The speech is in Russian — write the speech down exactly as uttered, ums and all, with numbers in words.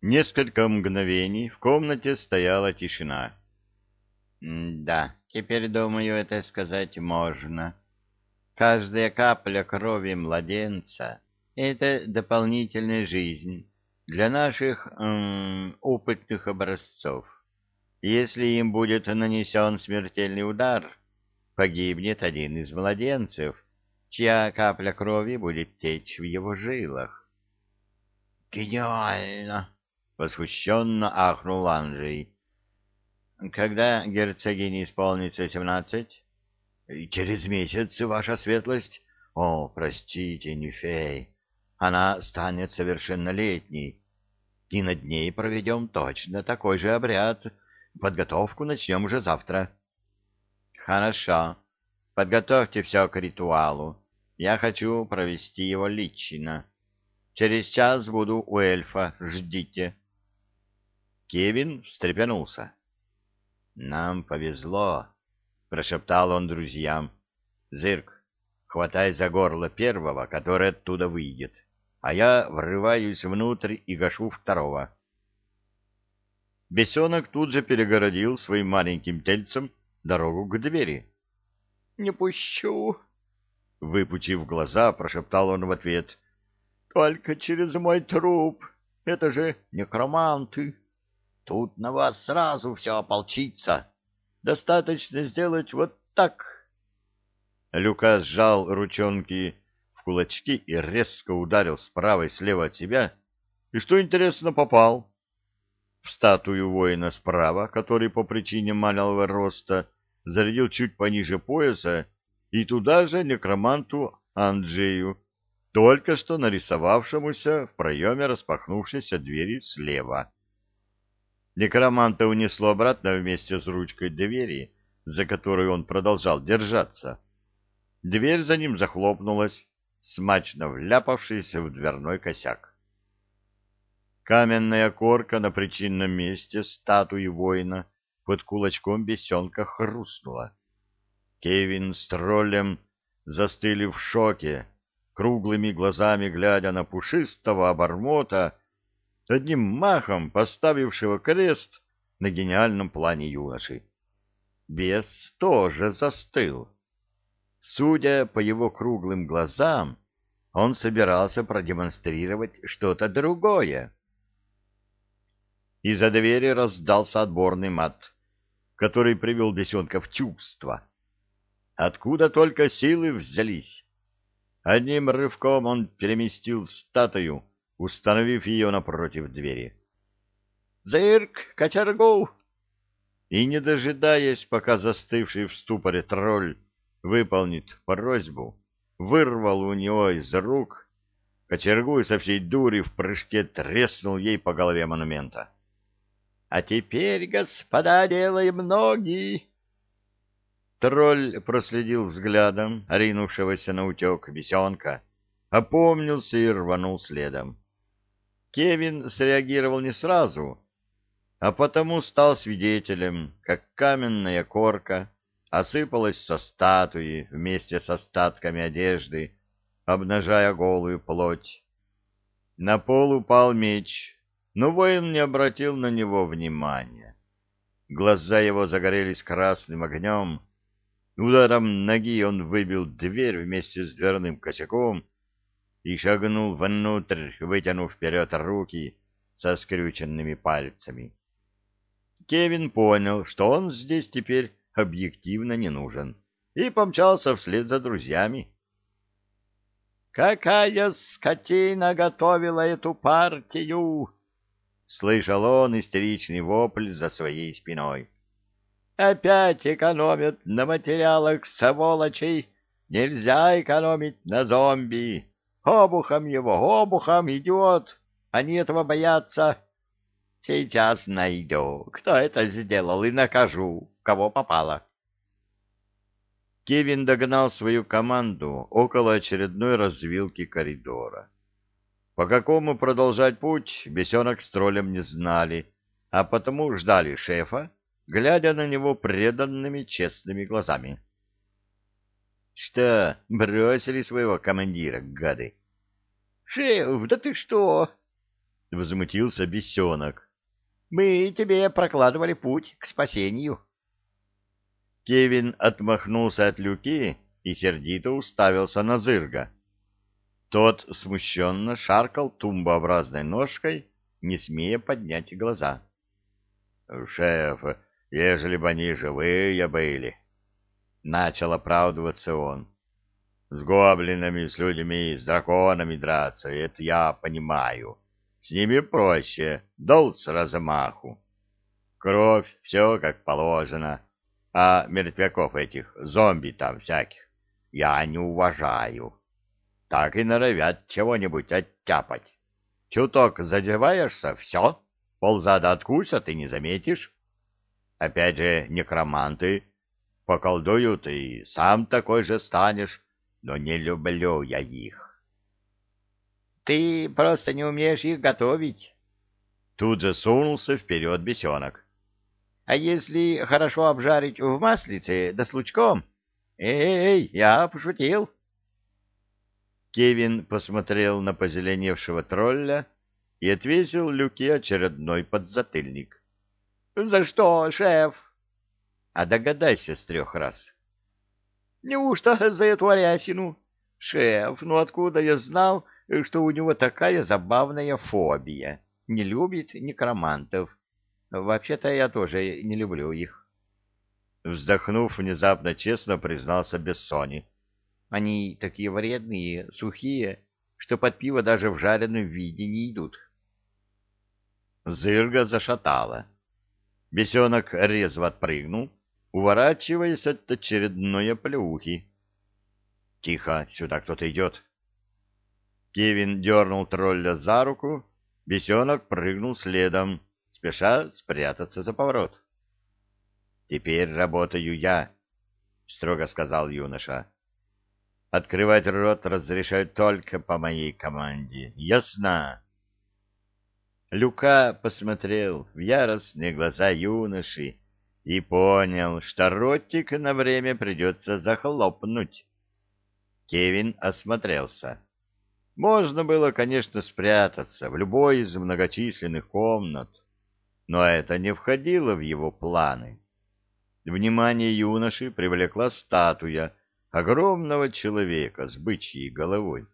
Несколько мгновений в комнате стояла тишина. «Да, теперь, думаю, это сказать можно. Каждая капля крови младенца — это дополнительная жизнь для наших м, опытных образцов. Если им будет нанесен смертельный удар, погибнет один из младенцев, чья капля крови будет течь в его жилах». «Гениально!» — восхищенно ахнул Анджей. «Когда герцогине исполнится семнадцать?» «Через месяц, ваша светлость. О, простите, Нефей. Она станет совершеннолетней, и над ней проведем точно такой же обряд. Подготовку начнем уже завтра». «Хорошо. Подготовьте все к ритуалу. Я хочу провести его лично. Через час буду у эльфа. Ждите». Кевин встрепенулся. «Нам повезло», — прошептал он друзьям. «Зырк, хватай за горло первого, который оттуда выйдет, а я врываюсь внутрь и гашу второго». Бесенок тут же перегородил своим маленьким тельцем дорогу к двери. «Не пущу!» — выпучив глаза, прошептал он в ответ. «Только через мой труп! Это же некроманты! Тут на вас сразу все ополчится! Достаточно сделать вот так!» Люка сжал ручонки в кулачки и резко ударил справа и слева от себя, и, что интересно, попал в статую воина справа, который по причине малого роста зарядил чуть пониже пояса, и туда же некроманту Анджею, только что нарисовавшемуся в проеме распахнувшейся двери слева. Некроманта унесло обратно вместе с ручкой двери, за которую он продолжал держаться. Дверь за ним захлопнулась, смачно вляпавшись в дверной косяк. Каменная корка на причинном месте статуи воина под кулачком бесенка хрустнула. Кевин с троллем застыли в шоке, круглыми глазами глядя на пушистого обормота, одним махом поставившего крест на гениальном плане юноши. Бес тоже застыл. Судя по его круглым глазам, он собирался продемонстрировать что-то другое. Из-за двери раздался отборный мат, который привел бесенка в чувство. Откуда только силы взялись? Одним рывком он переместил статую, установив ее напротив двери. «Зырк, кочергу!» И, не дожидаясь, пока застывший в ступоре тролль выполнит просьбу, вырвал у него из рук кочергу и со всей дури в прыжке треснул ей по голове монумента. «А теперь, господа, делаем ноги!» Тролль проследил взглядом ринувшегося на утек бесенка, опомнился и рванул следом. Кевин среагировал не сразу, а потому стал свидетелем, как каменная корка осыпалась со статуи вместе с остатками одежды, обнажая голую плоть. На пол упал меч, но воин не обратил на него внимания. Глаза его загорелись красным огнем. Ударом ноги он выбил дверь вместе с дверным косяком и шагнул внутрь, вытянув вперед руки со скрюченными пальцами. Кевин понял, что он здесь теперь объективно не нужен, и помчался вслед за друзьями. «Какая скотина готовила эту партию!» — слышал он истеричный вопль за своей спиной. «Опять экономят на материалах сволочей! Нельзя экономить на зомби! Обухом его, обухом, идиот! Они этого боятся! Сейчас найду, кто это сделал, и накажу, кого попало!» Кевин догнал свою команду около очередной развилки коридора. По какому продолжать путь бесенок с троллем не знали, а потому ждали шефа, глядя на него преданными честными глазами. — Что, бросили своего командира, гады? — Шеф, да ты что? — возмутился бесенок. — Мы тебе прокладывали путь к спасению. Кевин отмахнулся от Люки и сердито уставился на Зырга. Тот смущенно шаркал тумбообразной ножкой, не смея поднять глаза. — Шеф, ежели бы они живые были, — начал оправдываться он. — С гоблинами, с людьми, с драконами драться — это я понимаю. С ними проще, дол с размаху. Кровь, все как положено. А мертвяков этих, зомби там всяких, я не уважаю. Так и норовят чего-нибудь оттяпать. Чуток задеваешься — все, ползада откусят и не заметишь. Опять же, некроманты поколдуют, и сам такой же станешь, но не люблю я их. — Ты просто не умеешь их готовить. Тут же сунулся вперед бесенок. — А если хорошо обжарить в маслице да с лучком? Эй, я пошутил. Кевин посмотрел на позеленевшего тролля и отвесил Люке очередной подзатыльник. — За что, шеф? — А догадайся с трех раз. — Неужто за эту арясину? Шеф, ну откуда я знал, что у него такая забавная фобия? Не любит некромантов. Вообще-то я тоже не люблю их. Вздохнув, внезапно честно признался Бессони. Они такие вредные, сухие, что под пиво даже в жареном виде не идут. Зырга зашатала. Бесенок резво отпрыгнул, уворачиваясь от очередной оплеухи. — Тихо, сюда кто-то идет. Кевин дернул тролля за руку, бесенок прыгнул следом, спеша спрятаться за поворот. — Теперь работаю я, — строго сказал юноша. — Открывать рот разрешают только по моей команде. Ясно? Люка посмотрел в яростные глаза юноши и понял, что ротик на время придется захлопнуть. Кевин осмотрелся. Можно было, конечно, спрятаться в любой из многочисленных комнат, но это не входило в его планы. Внимание юноши привлекла статуя огромного человека с бычьей головой.